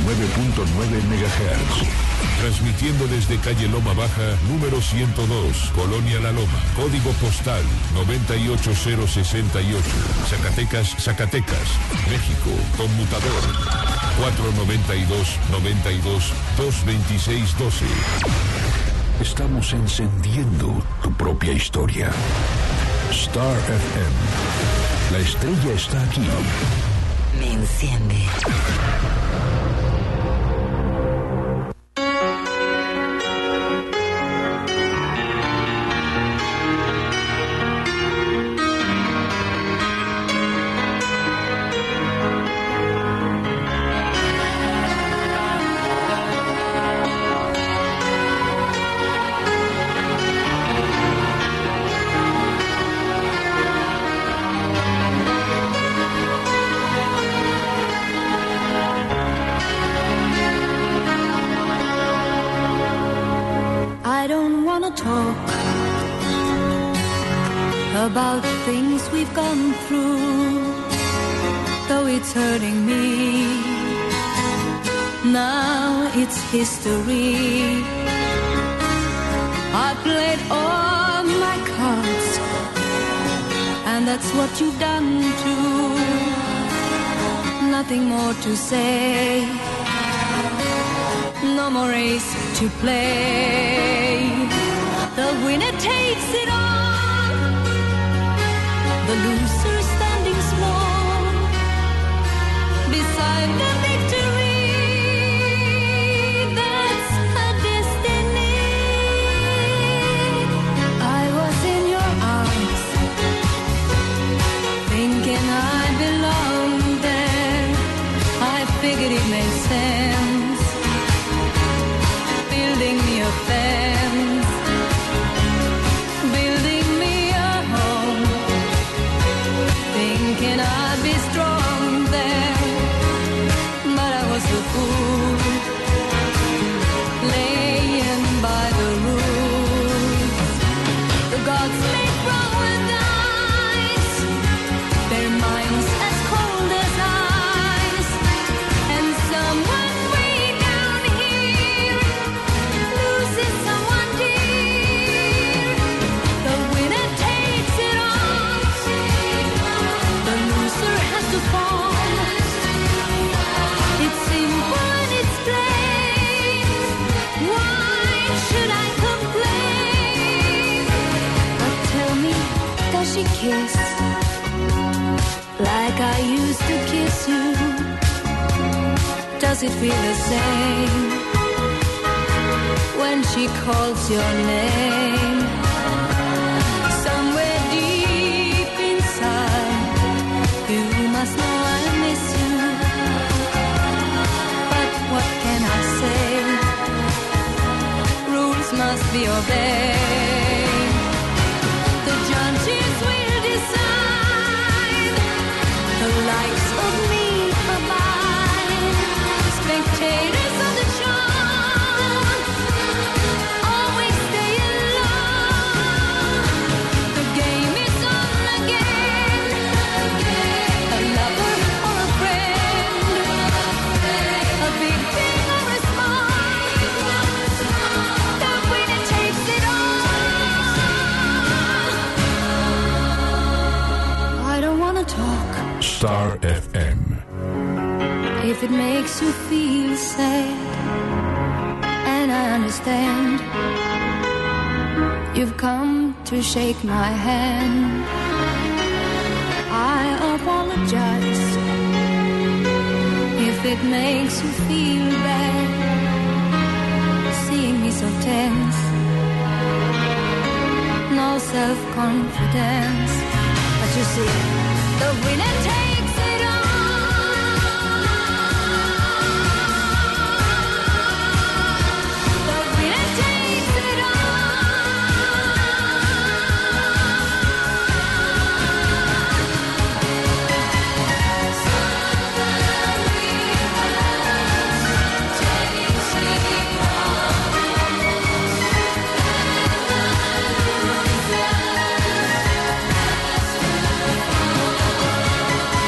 MHz. Transmitiendo desde calle Loma Baja, número 102, Colonia La Loma. Código postal 98068. Zacatecas, México. Conmutador 492-92-226-12. Estamos encendiendo tu propia historia. Star FM. La estrella está aquí. Me enciende. About things we've gone through, though it's hurting me. Now it's history. I played all my cards, and that's what you've done too. Nothing more to say, no more race to play. The winner takes it all. The loser standing small beside the victory. That's a destiny. I was in your arms, thinking I belonged there. I figured it made sense, building me a fence, building me a home, thinking I'd be strong there, but I was a fool, laying by the rules. The gods make wrong with eyes, their minds as cold as ice, and someone way down here loses someone dear. The winner takes it all. The loser has to fall. It's simple and it's plain. Why should I complain? But tell me, does she kiss like I used to kiss you? Does it feel the same when she calls your name? Somewhere deep inside, you must know I miss you. But what can I say? Rules must be obeyed. The judges will decide. The likes of me abide. Spectators of the show always stay alone. The game is on again. A lover or a friend, a big thing or a small, the winner takes it all. I don't wanna talk Star FM. if it makes you feel sad, and I understand. You've come to shake my hand. I apologize if it makes you feel bad, seeing me so tense, no self-confidence. But you see, the winner takes it all. The winner takes it all.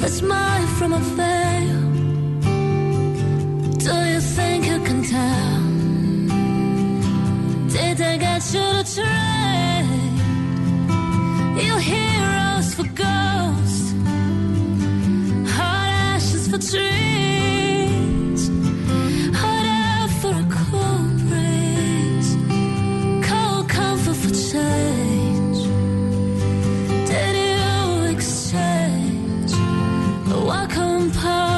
a smile from a veil. Do you think you can tell? Did I get you to trade your heroes for ghosts, hot ashes for trees, hot air for a cold breeze, cold comfort for change? Did you exchange a welcome party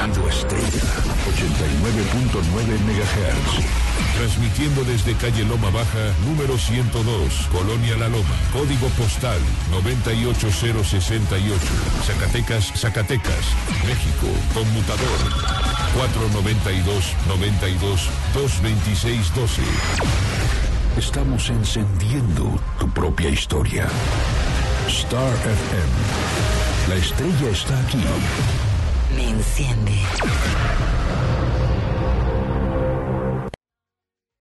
Radio Estrella, 89.9 MHz. Transmitiendo desde calle Loma Baja, número 102, Colonia La Loma. Código postal 98068. Zacatecas, México. Conmutador 492-92-226-12. Estamos encendiendo tu propia historia. Star FM. La estrella está aquí. Me enciende.